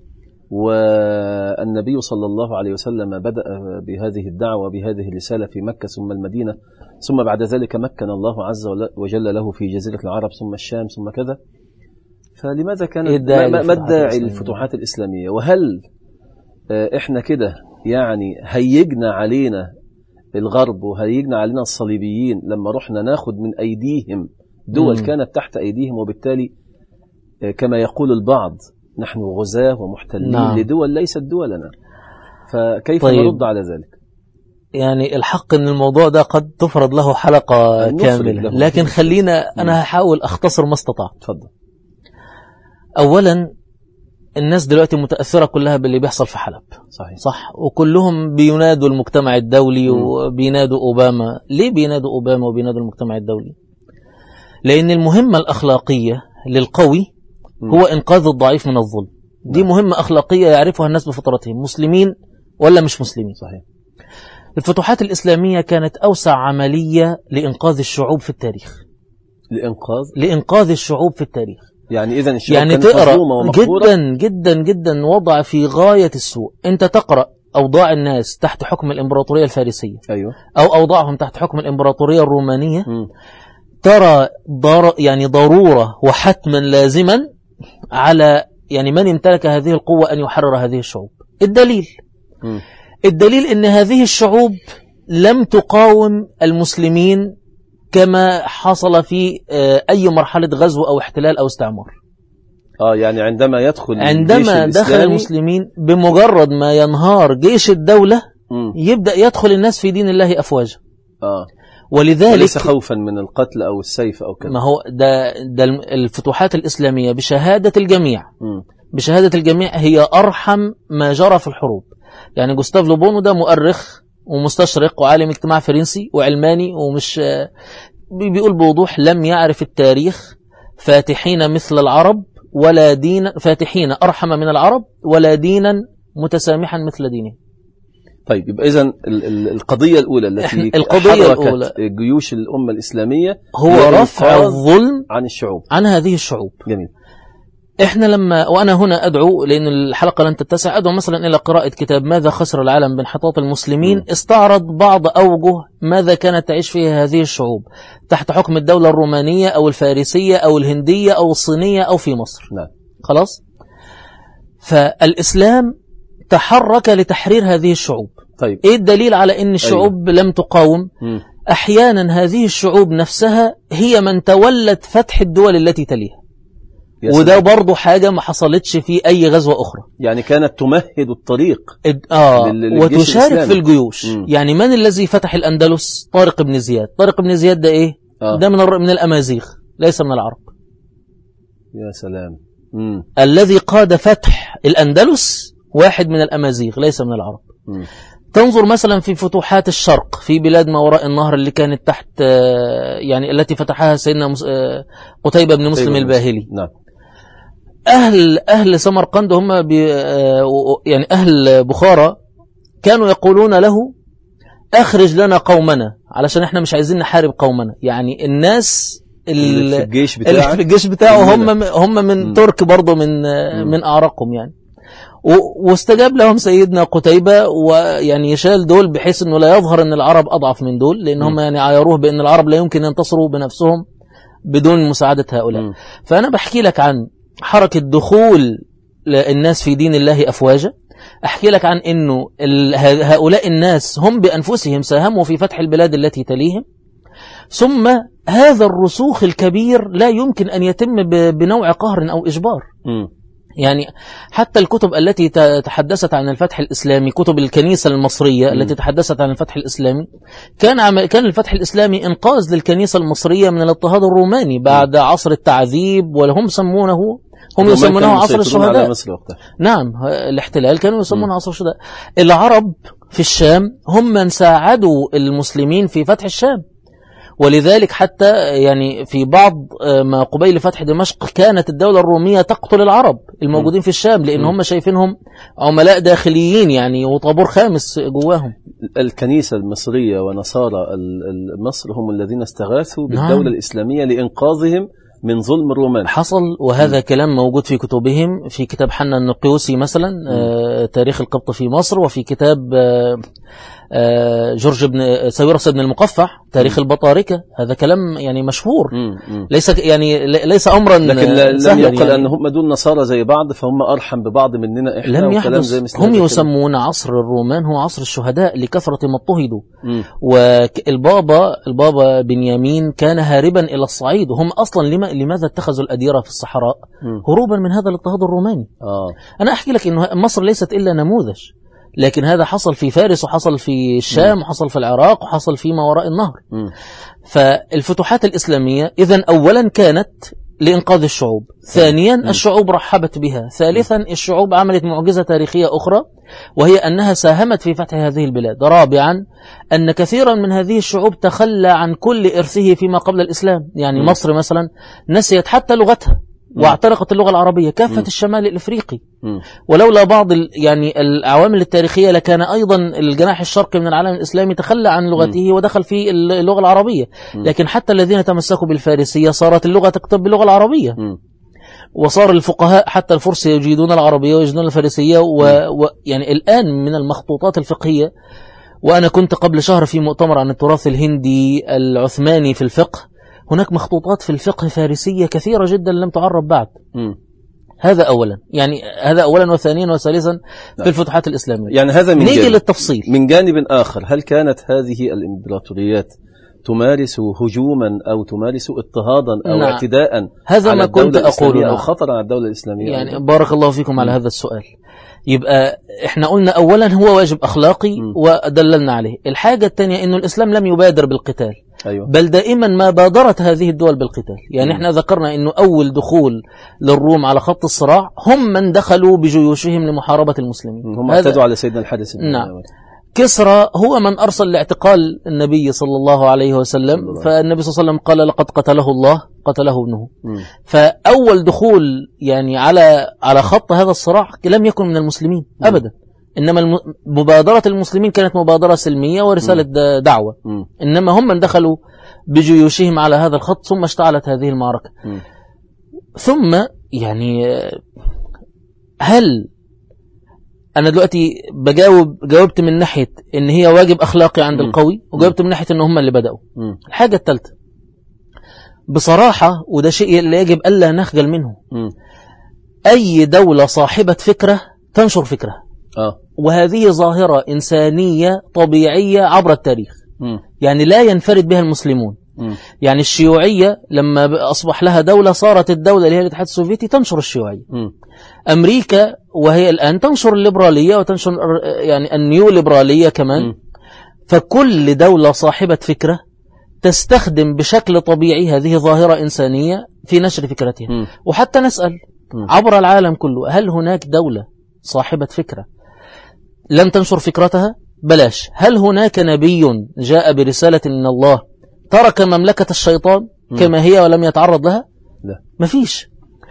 والنبي صلى الله عليه وسلم بدأ بهذه الدعوة بهذه الرسالة في مكة ثم المدينة، ثم بعد ذلك مكن الله عز وجل له في جزيرة العرب ثم الشام ثم كذا. فلماذا كانت ما الداعي للفتوحات الإسلامية؟ وهل إحنا كده يعني هيجنا علينا الغرب وهيجنا علينا الصليبيين لما رحنا ناخد من أيديهم دول م. كانت تحت أيديهم، وبالتالي كما يقول البعض نحن غزاة ومحتلين نعم. لدول ليست دولنا، فكيف طيب. نرد على ذلك؟ يعني الحق أن الموضوع ده قد تفرض له حلقة كاملة، لكن خلينا أنا هحاول أختصر ما استطعت. تفضل. أولا الناس دلوقتي متأثرة كلها باللي بيحصل في حلب. صحيح. صح. وكلهم بينادوا المجتمع الدولي م. وبينادوا أوباما. ليه بينادوا أوباما وبينادوا المجتمع الدولي؟ لأن المهمة الأخلاقية للقوي م. هو إنقاذ الضعيف من الظلم. دي مهمة أخلاقية يعرفها الناس بفطرتهم، مسلمين ولا مش مسلمين. صحيح. الفتوحات الإسلامية كانت أوسع عملية لإنقاذ الشعوب في التاريخ. لإنقاذ لإنقاذ الشعوب في التاريخ. يعني إذن الشعوب يعني كانت مظلومة ومقهورة جدا جدا جدا، وضع في غاية السوء. أنت تقرأ أوضاع الناس تحت حكم الإمبراطورية الفارسية. أيوة. أو أوضاعهم تحت حكم الإمبراطورية الرومانية. م. ترى ضر يعني ضرورة وحتما لازما على يعني من امتلك هذه القوة أن يحرر هذه الشعوب. الدليل م. الدليل أن هذه الشعوب لم تقاوم المسلمين كما حصل في أي مرحلة غزو أو احتلال أو استعمار. آه يعني عندما يدخل عندما دخل المسلمين بمجرد ما ينهار جيش الدولة م. يبدأ يدخل الناس في دين الله أفواجا. آه ولذلك ليس خوفا من القتل أو السيف أو كذا. ما هو ده, ده الفتوحات الإسلامية بشهادة الجميع م. بشهادة الجميع هي أرحم ما جرى في الحروب. يعني جوستاف لوبون ده مؤرخ ومستشرق وعالم اجتماع فرنسي وعلماني، ومش بيقول بوضوح لم يعرف التاريخ فاتحين مثل العرب ولا دين فاتحين أرحم من العرب ولا دينا متسامحا مثل دينه. طيب يبقى إذن القضية الأولى التي القضية الأولى جيوش الأمة الإسلامية هو رفع الظلم عن الشعوب عن هذه الشعوب. جميل. احنا لما وانا هنا ادعو، لان الحلقه لن تتسع، ادعو مثلا الى قراءه كتاب ماذا خسر العالم بانحطاط المسلمين. م. استعرض بعض اوجه ماذا كانت تعيش فيها هذه الشعوب تحت حكم الدوله الرومانيه او الفارسيه او الهنديه او الصينيه او في مصر. نعم. خلاص. فالاسلام تحرك لتحرير هذه الشعوب. طيب ايه الدليل على ان الشعوب أيوه. لم تقاوم؟ م. احيانا هذه الشعوب نفسها هي من تولت فتح الدول التي تليها، وده برضو حاجة ما حصلتش في أي غزوة أخرى. يعني كانت تمهد الطريق آه وتشارك في الجيوش. م. يعني من الذي فتح الأندلس؟ طارق بن زياد. طارق بن زياد ده إيه؟ آه. ده من, من الأمازيغ، ليس من العرب. يا سلام. م. الذي قاد فتح الأندلس واحد من الأمازيغ، ليس من العرب. م. تنظر مثلا في فتوحات الشرق في بلاد ما وراء النهر اللي كانت تحت يعني التي فتحها سيدنا قتيبة بن مسلم الباهلي. نعم. أهل أهل سمرقند هم بي يعني أهل بخارى كانوا يقولون له أخرج لنا قومنا، علشان إحنا مش عايزين نحارب قومنا. يعني الناس اللي في الجيش بتاعه, اللي في الجيش بتاعه هم هم من م. ترك برضه من م. من أعراقهم يعني. واستجاب لهم سيدنا قتيبة، ويعني يشال دول بحيث أنه لا يظهر أن العرب أضعف من دول، لأن هم يعني عايروه بأن العرب لا يمكن ينتصروا بنفسهم بدون مساعدة هؤلاء. م. فأنا بحكي لك عن حركة دخول الناس في دين الله أفواجا، أحكي لك عن أنه هؤلاء الناس هم بأنفسهم ساهموا في فتح البلاد التي تليهم، ثم هذا الرسوخ الكبير لا يمكن أن يتم بنوع قهر أو إجبار. م. يعني حتى الكتب التي تحدثت عن الفتح الإسلامي، كتب الكنيسة المصرية م. التي تحدثت عن الفتح الإسلامي، كان كان الفتح الإسلامي إنقاذ للكنيسة المصرية من الاضطهاد الروماني بعد م. عصر التعذيب، وهم سمونه هم يسمونه عصر الشهداء. نعم، الاحتلال كانوا يسمونه م. عصر الشهداء. العرب في الشام هم من ساعدوا المسلمين في فتح الشام، ولذلك حتى يعني في بعض ما قبيل فتح دمشق كانت الدولة الرومية تقتل العرب الموجودين في الشام، لأن هم شايفينهم عملاء داخليين يعني، وطابور خامس جواهم. الكنيسة المصرية ونصارى مصر هم الذين استغاثوا بالدولة نعم. الإسلامية لإنقاذهم من ظلم الرومان. حصل، وهذا م. كلام موجود في كتبهم، في كتاب حنا النقيوسي مثلا آه تاريخ القبط في مصر، وفي كتاب آه آه جورج بن ساويرس بن المقفع تاريخ م. البطاركة. هذا كلام يعني مشهور، م. م. ليس يعني ليس أمرا لكن لم يقل يعني أن هم دول نصارى زي بعض فهم أرحم ببعض مننا إحنا. لم يحدث. هم يسمون عصر الرومان هو عصر الشهداء لكثرة ما اضطهدوا. والبابا البابا بنيامين كان هاربا إلى الصعيد، وهم أصلا لما لماذا اتخذوا الأديرة في الصحراء؟ م. هروبا من هذا الاضطهاد الروماني. آه. أنا أحكي لك إنه مصر ليست إلا نموذج، لكن هذا حصل في فارس، وحصل في الشام، وحصل في العراق، وحصل في ما وراء النهر. م. فالفتوحات الإسلامية إذن أولا كانت لإنقاذ الشعوب، ثانيا م. الشعوب رحبت بها، ثالثا الشعوب عملت معجزة تاريخية أخرى، وهي أنها ساهمت في فتح هذه البلاد، رابعا أن كثيرا من هذه الشعوب تخلى عن كل إرثه فيما قبل الإسلام. يعني م. مصر مثلا نسيت حتى لغتها واعترقت اللغة العربية، كافة م. الشمال الإفريقي. م. ولولا بعض يعني العوامل التاريخية لكان أيضا الجناح الشرقي من العالم الإسلامي تخلى عن لغته م. ودخل في اللغة العربية. م. لكن حتى الذين تمسكوا بالفارسية صارت اللغة تكتب باللغة العربية. م. وصار الفقهاء حتى الفرس يجيدون العربية ويجيدون الفارسية. ويعني الآن من المخطوطات الفقهية، وأنا كنت قبل شهر في مؤتمر عن التراث الهندي العثماني في الفقه، هناك مخطوطات في الفقه فارسية كثيرة جدا لم تعرب بعد. م. هذا أولا، يعني هذا أولا، وثانيا وثالثا في الفتوحات الإسلامية. يعني هذا من نيجي جانب. للتفصيل. من جانب آخر، هل كانت هذه الإمبراطوريات تمارس هجوما أو تمارس اضطهادا أو نعم. اعتداء هذا على ما كنت أقول أو خطر على الدولة الإسلامية؟ يعني بارك الله فيكم م. على هذا السؤال. يبقى احنا قلنا أولا هو واجب أخلاقي م. ودللنا عليه. الحاجة الثانية إنه الإسلام لم يبادر بالقتال، أيوة. بل دائما ما بادرت هذه الدول بالقتال. يعني م. احنا ذكرنا إنه أول دخول للروم على خط الصراع هم من دخلوا بجيوشهم لمحاربة المسلمين. هم اعتدوا على سيدنا الحارث. نعم. كسرى هو من أرسل لاعتقال النبي صلى الله عليه وسلم، الله. فالنبي صلى الله عليه وسلم قال لقد قتله الله قتله ابنه. م. فأول دخول يعني على على خط هذا الصراع لم يكن من المسلمين م. أبدا، إنما مبادرة المسلمين كانت مبادرة سلمية ورسالة م. دعوة. م. إنما هم من دخلوا بجيوشهم على هذا الخط، ثم اشتعلت هذه المعركة. م. ثم يعني هل أنا دلوقتي بجاوب جاوبت من ناحية إن هي واجب أخلاقي عند م. القوي، وجاوبت من ناحية إن هم اللي بدأوا. م. الحاجة الثالثة بصراحة، وده شيء اللي يجب ألا نخجل منه، م. أي دولة صاحبة فكرة تنشر فكرة. آه. وهذه ظاهرة إنسانية طبيعية عبر التاريخ. م. يعني لا ينفرد بها المسلمون. م. يعني الشيوعية لما أصبح لها دولة صارت الدولة اللي هي الاتحاد السوفيتي تنشر الشيوعية. م. أمريكا وهي الآن تنشر الليبرالية وتنشر يعني النيو ليبرالية كمان. م. فكل دولة صاحبة فكرة تستخدم بشكل طبيعي هذه ظاهرة إنسانية في نشر فكرتها. م. وحتى نسأل م. عبر العالم كله، هل هناك دولة صاحبة فكرة لم تنشر فكرتها؟ بلاش. هل هناك نبي جاء برسالة من الله ترك مملكة الشيطان كما هي ولم يتعرض لها؟ لا، مفيش.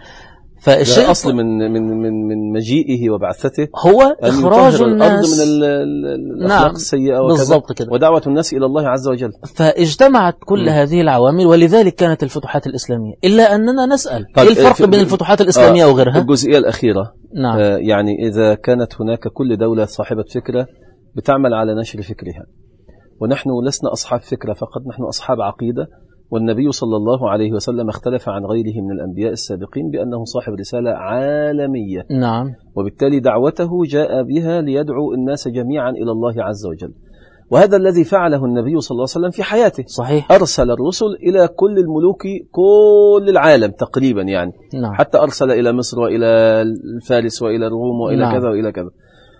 فالشيء أصل من من من من مجيئه وبعثته هو إخراج الناس من الأخلاق نعم السيئة بالضبط كده، ودعوة الناس إلى الله عز وجل. فاجتمعت كل م. هذه العوامل، ولذلك كانت الفتوحات الإسلامية. إلا أننا نسأل إيه الفرق بين الفتوحات الإسلامية آه وغيرها؟ الجزئية الأخيرة نعم. آه يعني إذا كانت هناك كل دولة صاحبة فكرة بتعمل على نشر فكرها، ونحن لسنا أصحاب فكرة فقط، نحن أصحاب عقيدة. والنبي صلى الله عليه وسلم اختلف عن غيره من الأنبياء السابقين بأنه صاحب رسالة عالمية. نعم. وبالتالي دعوته جاء بها ليدعو الناس جميعا إلى الله عز وجل، وهذا الذي فعله النبي صلى الله عليه وسلم في حياته. صحيح. أرسل الرسل إلى كل الملوك كل العالم تقريبا يعني. نعم. حتى أرسل إلى مصر وإلى الفارس وإلى الروم وإلى نعم. كذا وإلى كذا.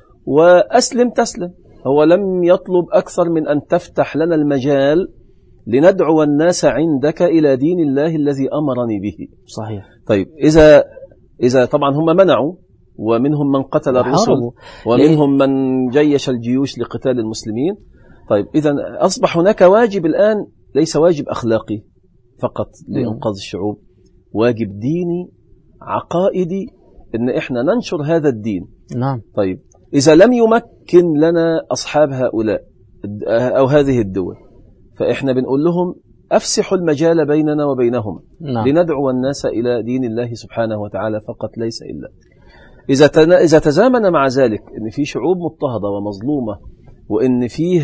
وأسلم تسلم، هو لم يطلب أكثر من أن تفتح لنا المجال لندعو الناس عندك إلى دين الله الذي أمرني به. صحيح. طيب إذا إذا طبعا هم منعوا، ومنهم من قتل الرسل، ومنهم من جيش الجيوش لقتال المسلمين. طيب إذا أصبح هناك واجب الآن، ليس واجب أخلاقي فقط لإنقاذ الشعوب، واجب ديني عقائدي إن إحنا ننشر هذا الدين. نعم. طيب إذا لم يمكن لنا أصحاب هؤلاء أو هذه الدول، فإحنا بنقول لهم أفسحوا المجال بيننا وبينهم. نعم. لندعو الناس إلى دين الله سبحانه وتعالى فقط، ليس إلا. إذا إذا تزامن مع ذلك إن في شعوب مضطهدة ومظلومة، وإن فيه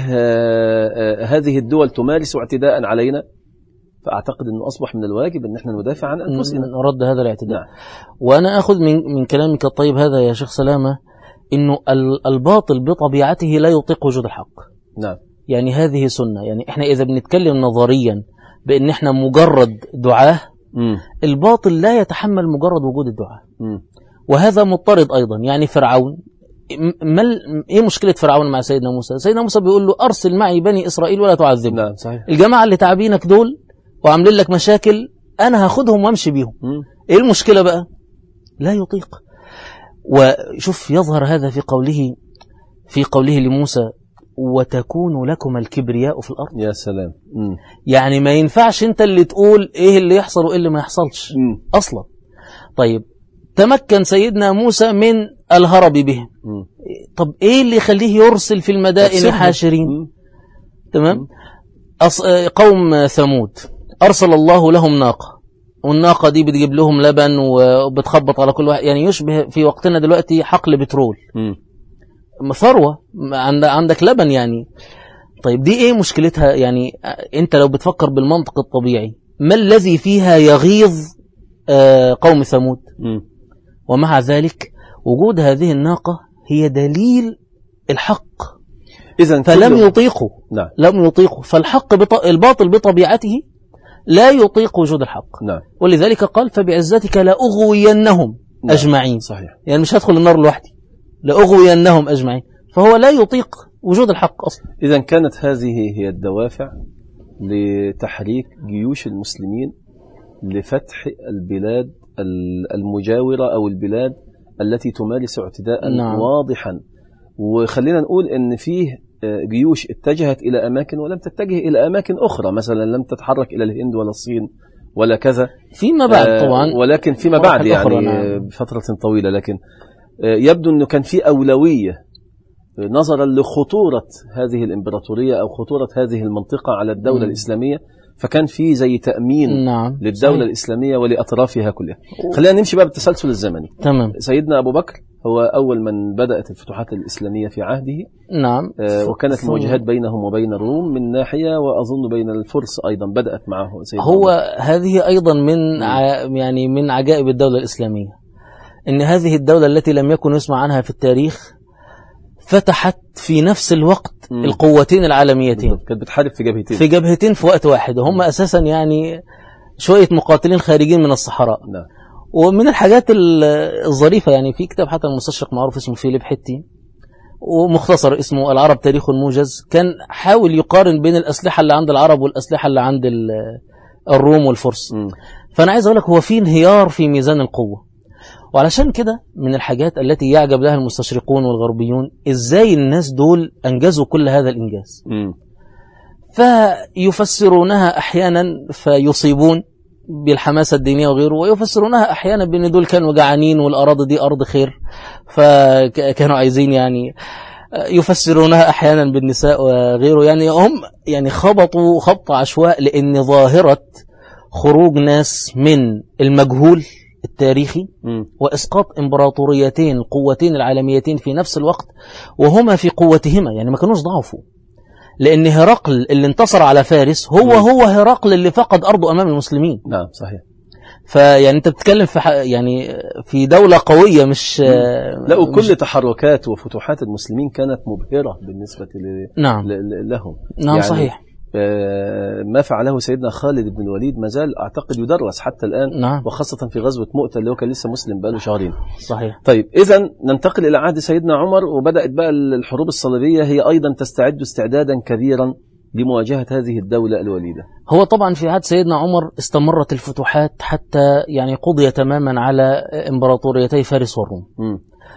هذه الدول تمارس اعتداء علينا، فأعتقد أنه أصبح من الواجب أن احنا ندافع عن أنفسنا، نرد هذا الاعتداء. نعم. وأنا أخذ من من كلامك الطيب هذا يا شيخ سلامة إنه الباطل بطبيعته لا يطيق وجود الحق. نعم. يعني هذه سنة. يعني إحنا إذا بنتكلم نظريا بأن إحنا مجرد دعاة، م. الباطل لا يتحمل مجرد وجود الدعاة. م. وهذا مضطرد أيضا. يعني فرعون، ما إيه مشكلة فرعون مع سيدنا موسى؟ سيدنا موسى بيقول له أرسل معي بني إسرائيل ولا تعذبهم. نعم صحيح. الجماعة اللي تعبينك دول وعاملين لك مشاكل أنا هاخدهم وامشي بيهم. م. إيه المشكلة بقى؟ لا يطيق. وشوف يظهر هذا في قوله في قوله لموسى وتكون لكم الكبرياء في الأرض. يا سلام. م. يعني ما ينفعش انت اللي تقول ايه اللي يحصل وايه اللي ما يحصلش م. اصلا. طيب تمكن سيدنا موسى من الهرب بهم. م. طب ايه اللي يخليه يرسل في المدائن حاشرين؟ م. تمام. أص... قوم ثمود ارسل الله لهم ناقة، والناقة دي بتجيب لهم لبن وبتخبط على كل واحد، يعني يشبه في وقتنا دلوقتي حقل بترول. م. ثروة عندك لبن يعني. طيب دي ايه مشكلتها؟ يعني انت لو بتفكر بالمنطق الطبيعي ما الذي فيها يغيظ قوم ثمود؟ م. ومع ذلك وجود هذه الناقة هي دليل الحق. إذن فلم يطيقوا. نعم. لم يطيقوا. فالحق بط... الباطل بطبيعته لا يطيق وجود الحق. نعم. ولذلك قال فبعزتك لأغوينهم. نعم. أجمعين. صحيح. يعني مش هدخل النار لوحدي، لأغوينهم أجمعين. فهو لا يطيق وجود الحق أصلا. إذا كانت هذه هي الدوافع لتحريك جيوش المسلمين لفتح البلاد المجاورة أو البلاد التي تمارس اعتداء نعم. واضحا. وخلينا نقول أن فيه جيوش اتجهت إلى أماكن ولم تتجه إلى أماكن أخرى، مثلا لم تتحرك إلى الهند ولا الصين ولا كذا فيما بعد طبعا، ولكن فيما بعد يعني نعم. بفترة طويلة. لكن يبدو أنه كان في أولوية نظرا لخطورة هذه الإمبراطورية أو خطورة هذه المنطقة على الدولة م. الإسلامية، فكان في زي تأمين نعم. للدولة صحيح. الإسلامية ولأطرافها كلها. خلينا نمشي بقى بالتسلسل الزمني. تمام. سيدنا أبو بكر هو أول من بدأت الفتوحات الإسلامية في عهده. نعم. آه وكانت المواجهات بينهم وبين الروم من ناحية، وأظن بين الفرس أيضا بدأت معه سيدنا هو عمر. هذه أيضا من ع... يعني من عجائب الدولة الإسلامية، إن هذه الدولة التي لم يكن يسمع عنها في التاريخ فتحت في نفس الوقت م. القوتين العالميتين. كانت بتحارب في جبهتين في جبهتين في وقت واحد، وهم أساسا يعني شوية مقاتلين خارجين من الصحراء. نعم. ومن الحاجات الظريفة يعني في كتاب حتى المستشرق معروف اسمه فيليب حتي، ومختصر اسمه العرب تاريخ موجز، كان حاول يقارن بين الأسلحة اللي عند العرب والأسلحة اللي عند الروم والفرس. م. فأنا عايز أقول لك هو في انهيار في ميزان القوة. وعلشان كده من الحاجات التي يعجب لها المستشرقون والغربيون إزاي الناس دول أنجزوا كل هذا الإنجاز. م. فيفسرونها أحيانا فيصيبون بالحماسة الدينية وغيره، ويفسرونها أحيانا بأن دول كانوا جعانين والأراضي دي أرض خير فكانوا عايزين، يعني يفسرونها أحيانا بالنساء وغيره. يعني هم يعني خبطوا خبط عشواء، لأن ظاهرة خروج ناس من المجهول التاريخي م. وإسقاط إمبراطوريتين القوتين العالميتين في نفس الوقت وهما في قوتهما، يعني ما كانوش ضعفوا، لأن هرقل اللي انتصر على فارس هو م. هو هرقل اللي فقد أرضه أمام المسلمين. نعم صحيح. فيعني أنت بتتكلم في يعني في دولة قوية مش م. لا، وكل تحركات وفتوحات المسلمين كانت مبهرة بالنسبة ل... نعم. ل... لهم. نعم يعني صحيح. ما فعله سيدنا خالد بن الوليد ما زال أعتقد يدرس حتى الآن. نعم. وخاصة في غزوة مؤتة اللي هو كان لسه مسلم بقاله شهرين. صحيح. طيب إذن ننتقل إلى عهد سيدنا عمر، وبدأت بقى الحروب الصليبية هي أيضا تستعد استعدادا كبيرا لمواجهة هذه الدولة الوليدة. هو طبعا في عهد سيدنا عمر استمرت الفتوحات حتى يعني قضي تماما على إمبراطوريتي فارس والروم. م.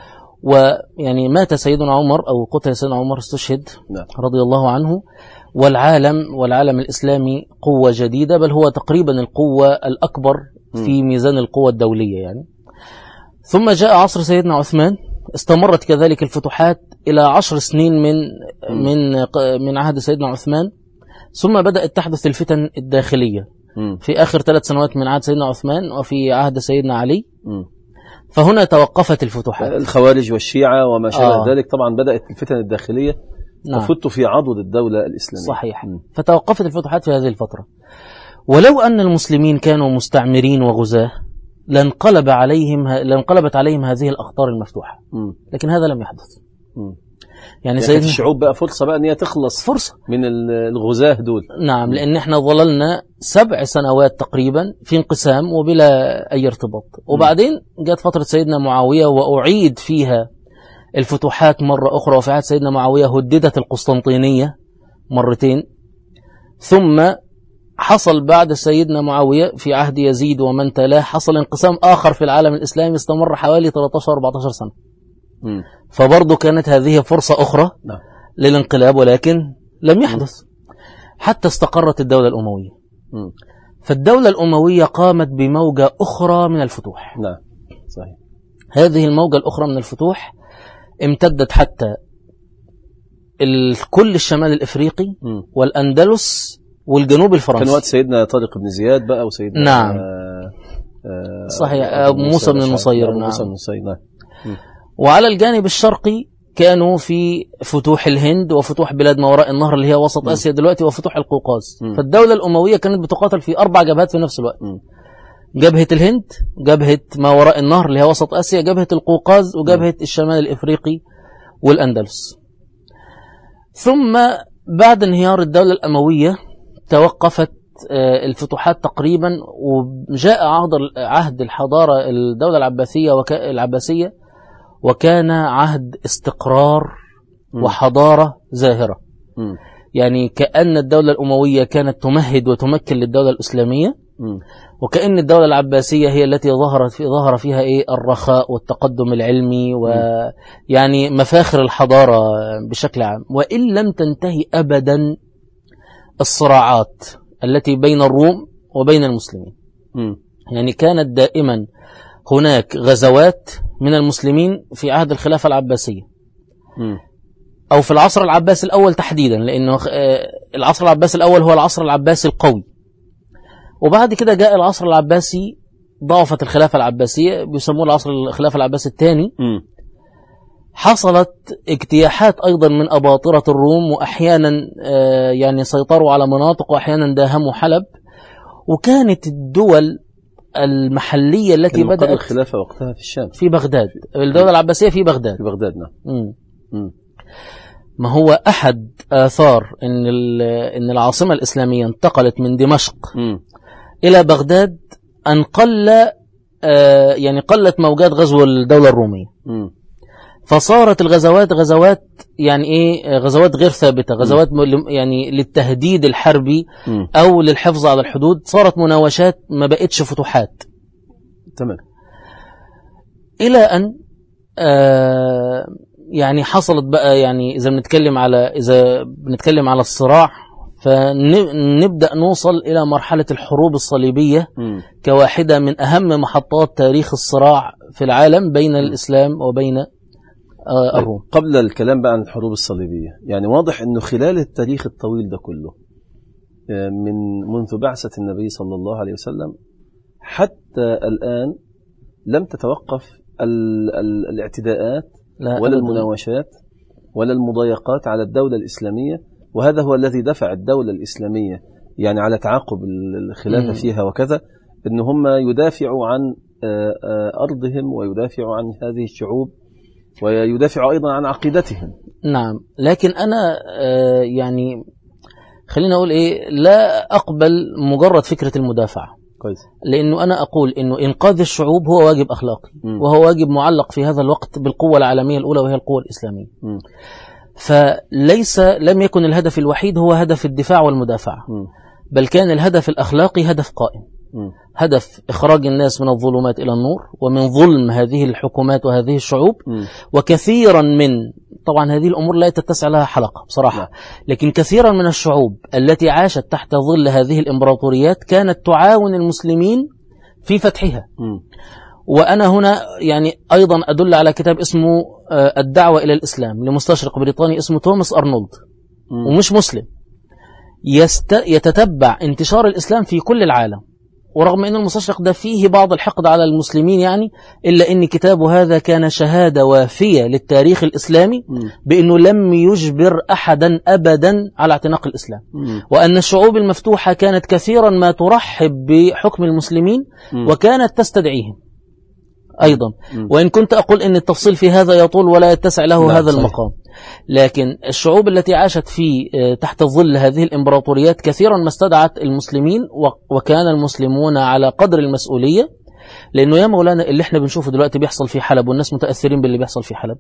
ويعني مات سيدنا عمر أو قتل سيدنا عمر استشهد. نعم. رضي الله عنه. والعالم والعالم الإسلامي قوة جديدة، بل هو تقريبا القوة الأكبر في ميزان القوة الدولية يعني. ثم جاء عصر سيدنا عثمان، استمرت كذلك الفتوحات إلى عشر سنين من من من عهد سيدنا عثمان، ثم بدأت تحدث الفتن الداخلية في آخر ثلاث سنوات من عهد سيدنا عثمان وفي عهد سيدنا علي. فهنا توقفت الفتوحات. الخوارج والشيعة وما شابه آه. ذلك، طبعا بدأت الفتن الداخلية. نعم. وفتوا في عضد الدولة الإسلامية. صحيح. م. فتوقفت الفتوحات في هذه الفترة. ولو أن المسلمين كانوا مستعمرين وغزاة لانقلب عليهم لانقلبت عليهم هذه الأخطار المفتوحة. م. لكن هذا لم يحدث. م. يعني سيدنا الشعوب بقى فرصة بقى أن هي تخلص فرصة من الغزاة دول. نعم. م. لأن احنا ظللنا سبع سنوات تقريبا في انقسام وبلا أي ارتباط. وبعدين جاءت فترة سيدنا معاوية وأعيد فيها الفتوحات مرة أخرى، وفي عهد سيدنا معاوية هددت القسطنطينية مرتين. ثم حصل بعد سيدنا معاوية في عهد يزيد ومن تلاه حصل انقسام آخر في العالم الإسلامي استمر حوالي ثلاثة عشر أربعة عشر سنة. م. فبرضو كانت هذه فرصة أخرى م. للانقلاب، ولكن لم يحدث حتى استقرت الدولة الأموية. م. فالدولة الأموية قامت بموجة أخرى من الفتوح. نعم صحيح. هذه الموجة الأخرى من الفتوح امتدت حتى كل الشمال الإفريقي م. والأندلس والجنوب الفرنسي. كان وقت سيدنا طارق بن زياد بقى وسيدنا نعم آه آه صحيح أبو موسى بن المصير. نعم. موسى بن المصير. نعم. وعلى الجانب الشرقي كانوا في فتوح الهند وفتوح بلاد ما وراء النهر اللي هي وسط م. آسيا دلوقتي وفتوح القوقاز. م. فالدولة الأموية كانت بتقاتل في أربع جبهات في نفس الوقت. م. جبهة الهند، جبهة ما وراء النهر اللي هي وسط آسيا، جبهة القوقاز، وجبهة الشمال الإفريقي والأندلس. ثم بعد انهيار الدولة الأموية توقفت الفتوحات تقريبا، وجاء عهد عهد الحضارة الدولة العباسية العباسية وكان عهد استقرار م. وحضارة زاهرة. م. يعني كأن الدولة الأموية كانت تمهد وتمكن للدولة الإسلامية، م. وكأن الدولة العباسية هي التي ظهرت في ظهر فيها إيه الرخاء والتقدم العلمي ويعني مفاخر الحضارة بشكل عام. وإن لم تنتهي أبدا الصراعات التي بين الروم وبين المسلمين. م. يعني كانت دائما هناك غزوات من المسلمين في عهد الخلافة العباسية م. أو في العصر العباسي الأول تحديدا، لأنه العصر العباسي الأول هو العصر العباسي القوي وبعد كده جاء العصر العباسي، ضعفت الخلافة العباسية، بيسموه العصر الخلافة العباسي الثاني. حصلت اجتياحات أيضا من أباطرة الروم، وأحيانا يعني سيطروا على مناطق، وأحيانا داهموا حلب. وكانت الدول المحلية التي بدأت الخلافة وقتها في الشام، في بغداد، الدولة العباسية في بغداد في بغداد نعم. ما هو أحد آثار إن إن العاصمة الإسلامية انتقلت من دمشق م. إلى بغداد أن قل آه يعني قلت موجات غزو الدولة الرومية، م. فصارت الغزوات غزوات يعني إيه غزوات غير ثابتة، غزوات م. يعني للتهديد الحربي م. أو للحفظ على الحدود، صارت مناوشات ما بقتش فتوحات. تمام. إلى أن آه يعني حصلت بقى، يعني إذا بنتكلم على إذا بنتكلم على الصراع، فنبدأ نوصل إلى مرحلة الحروب الصليبية م. كواحدة من أهم محطات تاريخ الصراع في العالم بين الإسلام وبين آه الروم. قبل الكلام بقى عن الحروب الصليبية، يعني واضح أنه خلال التاريخ الطويل ده كله من منذ بعثة النبي صلى الله عليه وسلم حتى الآن لم تتوقف ال ال الاعتداءات ولا المناوشات ولا المضايقات على الدولة الإسلامية، وهذا هو الذي دفع الدولة الإسلامية يعني على تعاقب الخلافة م. فيها وكذا، إن هم يدافعوا عن أرضهم ويدافعوا عن هذه الشعوب ويدافعوا أيضا عن عقيدتهم. نعم، لكن أنا يعني خلينا أقول إيه، لا أقبل مجرد فكرة المدافعة، كويس. لأنه أنا أقول إنه إنقاذ الشعوب هو واجب أخلاقي، م. وهو واجب معلق في هذا الوقت بالقوة العالمية الأولى وهي القوة الإسلامية. م. فليس لم يكن الهدف الوحيد هو هدف الدفاع والمدافعة، م. بل كان الهدف الأخلاقي هدف قائم، م. هدف إخراج الناس من الظلمات إلى النور ومن ظلم هذه الحكومات وهذه الشعوب. م. وكثيرا من طبعا هذه الأمور لا تتسع لها حلقة بصراحة، لا. لكن كثيرا من الشعوب التي عاشت تحت ظل هذه الإمبراطوريات كانت تعاون المسلمين في فتحها. م. وأنا هنا يعني أيضا أدل على كتاب اسمه الدعوة إلى الإسلام لمستشرق بريطاني اسمه توماس أرنولد، م. ومش مسلم، يست... يتتبع انتشار الإسلام في كل العالم، ورغم أن المستشرق ده فيه بعض الحقد على المسلمين يعني، إلا أن كتابه هذا كان شهادة وافية للتاريخ الإسلامي م. بأنه لم يجبر أحدا أبدا على اعتناق الإسلام، م. وأن الشعوب المفتوحة كانت كثيرا ما ترحب بحكم المسلمين م. وكانت تستدعيهم أيضا. م. وإن كنت أقول أن التفصيل في هذا يطول ولا يتسع له هذا صحيح. المقام، لكن الشعوب التي عاشت في تحت ظل هذه الإمبراطوريات كثيرا ما استدعت المسلمين، وكان المسلمون على قدر المسؤولية. لأنه يا مولانا اللي احنا بنشوفه دلوقتي بيحصل في حلب والناس متأثرين باللي بيحصل في حلب،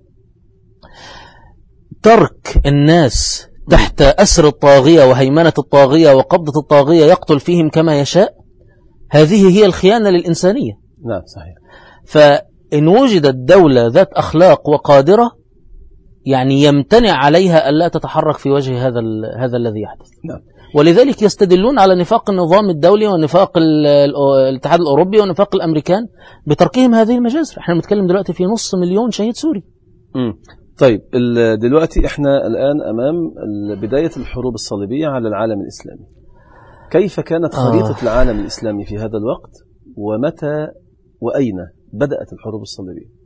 ترك الناس تحت أسر الطاغية وهيمنة الطاغية وقبضة الطاغية يقتل فيهم كما يشاء، هذه هي الخيانة للإنسانية. نعم صحيح. فإن وجدت دولة ذات أخلاق وقادرة يعني يمتنع عليها ألا تتحرك في وجه هذا هذا الذي يحدث. نعم. ولذلك يستدلون على نفاق النظام الدولي ونفاق الاتحاد الأوروبي ونفاق الأمريكان بتركهم هذه المجازر. احنا بنتكلم دلوقتي في نص مليون شهيد سوري. امم طيب دلوقتي احنا الآن أمام بداية الحروب الصليبية على العالم الإسلامي. كيف كانت خريطة آه. العالم الإسلامي في هذا الوقت، ومتى وأين بدأت الحروب الصليبية؟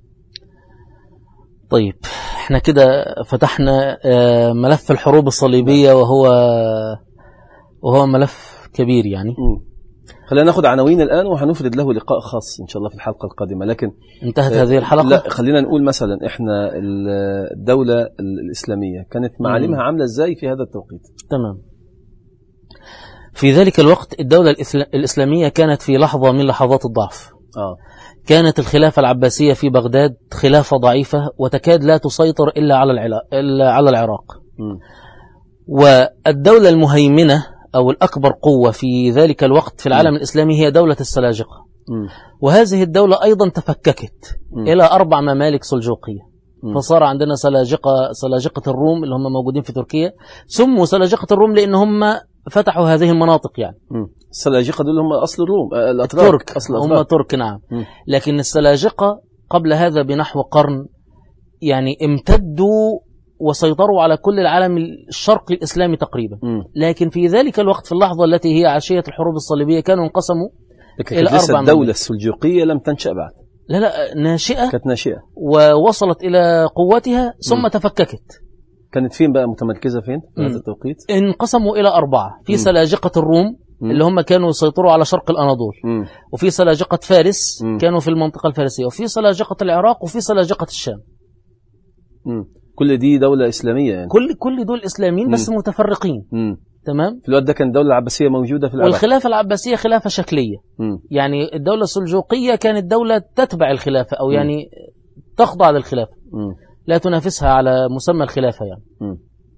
طيب احنا كده فتحنا ملف الحروب الصليبية، وهو وهو ملف كبير يعني. م. خلينا ناخد عناوين الآن وهنفرد له لقاء خاص إن شاء الله في الحلقة القادمة. لكن انتهت هذه الحلقة. لا، خلينا نقول مثلا احنا الدولة الإسلامية كانت معالمها عاملة ازاي في هذا التوقيت؟ تمام. في ذلك الوقت الدولة الإسلامية كانت في لحظة من لحظات الضعف. آه. كانت الخلافة العباسية في بغداد خلافة ضعيفة وتكاد لا تسيطر إلا على العراق, إلا على العراق. م. والدولة المهيمنة أو الأكبر قوة في ذلك الوقت في العالم م. الإسلامي هي دولة السلاجقة. م. وهذه الدولة أيضا تفككت م. إلى أربع ممالك سلجوقية. م. فصار عندنا سلاجقة سلاجقة الروم اللي هم موجودين في تركيا، سموا سلاجقة الروم لأن هم فتحوا هذه المناطق يعني. السلاجقة دول هم أصل الروم، الأتراك، ترك، أصل هم ترك. نعم. م. لكن السلاجقة قبل هذا بنحو قرن يعني امتدوا وسيطروا على كل العالم الشرقي الإسلامي تقريبا. م. لكن في ذلك الوقت في اللحظة التي هي عشية الحروب الصليبية كانوا انقسموا إلى أربع. الدولة السلجوقية لم تنشأ بعد. لا لا ناشئة، كانت ناشئة ووصلت إلى قوتها ثم م. تفككت. كانت فين بقى متمركزة فين في هذا التوقيت؟ انقسموا إلى أربعة. في م. سلاجقة الروم م. اللي هم كانوا يسيطروا على شرق الأناضول، م. وفي سلاجقة فارس م. كانوا في المنطقة الفارسية، وفي سلاجقة العراق، وفي سلاجقة الشام. م. كل دي دولة إسلامية يعني. كل كل دول إسلاميين بس م. متفرقين. م. تمام. في الوقت ده كان الدولة العباسية موجودة في العراق، والخلافة العباسية خلافة شكلية. م. يعني الدولة السلجوقية كانت دولة تتبع الخلافة أو م. يعني تخضع للخلافة، م. لا تنافسها على مسمى الخلافة يعني. م.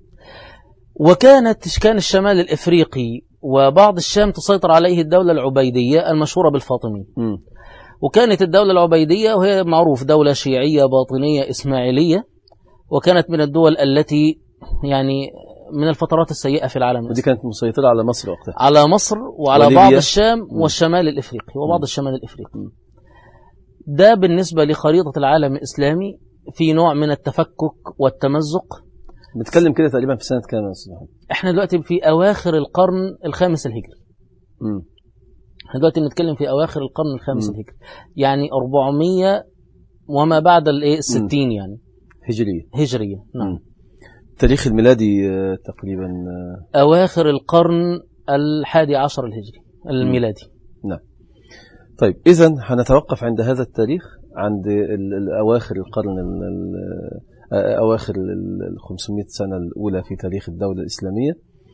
وكانت كان الشمال الإفريقي وبعض الشام تسيطر عليه الدولة العبيدية المشهورة بالفاطميين. م. وكانت الدولة العبيدية وهي معروف دولة شيعية باطنية إسماعيلية، وكانت من الدول التي يعني من الفترات السيئة في العالم. ودي كانت مسيطرة على مصر وقتها، على مصر وعلى وليبيا. بعض الشام م. والشمال الإفريقي وبعض م. الشمال الإفريقي. م. ده بالنسبة لخريطة العالم الإسلامي في نوع من التفكك والتمزق. بنتكلم كده تقريبا في سنة كام؟ احنا دلوقتي في أواخر القرن الخامس الهجري. م. احنا دلوقتي بنتكلم في أواخر القرن الخامس م. الهجري، يعني أربعمية وما بعد الستين يعني هجرية. هجرية نعم. م. التاريخ الميلادي تقريبا أواخر القرن الحادي عشر الهجري الميلادي. م. نعم. طيب إذن هنتوقف عند هذا التاريخ، عند أواخر القرن أواخر ال خمسمائة سنة الأولى في تاريخ الدولة الإسلامية،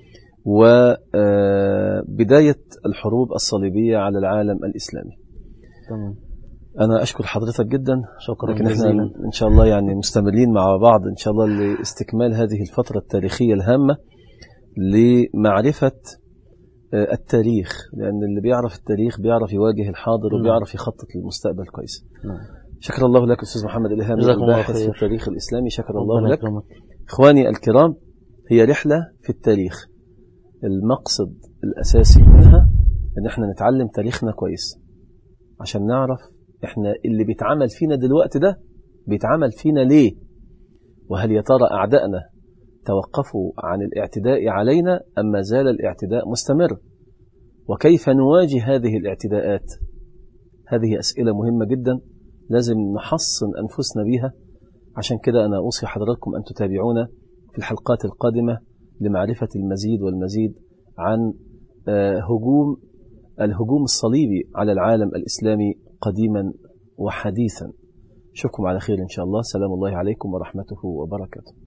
وبداية الحروب الصليبية على العالم الإسلامي. تمام. أنا أشكر حضرتك جدا. شكرا لكن جزيلا. إحنا إن شاء الله يعني مستمرين مع بعض إن شاء الله لاستكمال هذه الفترة التاريخية الهامة لمعرفة التاريخ، لأن اللي بيعرف التاريخ بيعرف يواجه الحاضر وبيعرف يخطط للمستقبل كويس. نعم. شكر الله لك أستاذ محمد الإلهامي الباحث في التاريخ الإسلامي. شكر الله لك. إخواني الكرام، هي رحلة في التاريخ، المقصد الأساسي منها أن احنا نتعلم تاريخنا كويس عشان نعرف احنا اللي بيتعمل فينا دلوقتي ده بيتعمل فينا ليه، وهل يا ترى أعدائنا توقفوا عن الاعتداء علينا أم ما زال الاعتداء مستمر، وكيف نواجه هذه الاعتداءات. هذه أسئلة مهمة جدا لازم نحصن أنفسنا بيها. عشان كده أنا أوصي حضراتكم أن تتابعونا في الحلقات القادمة لمعرفة المزيد والمزيد عن هجوم الهجوم الصليبي على العالم الإسلامي قديما وحديثا. أشوفكم على خير إن شاء الله. سلام الله عليكم ورحمته وبركاته.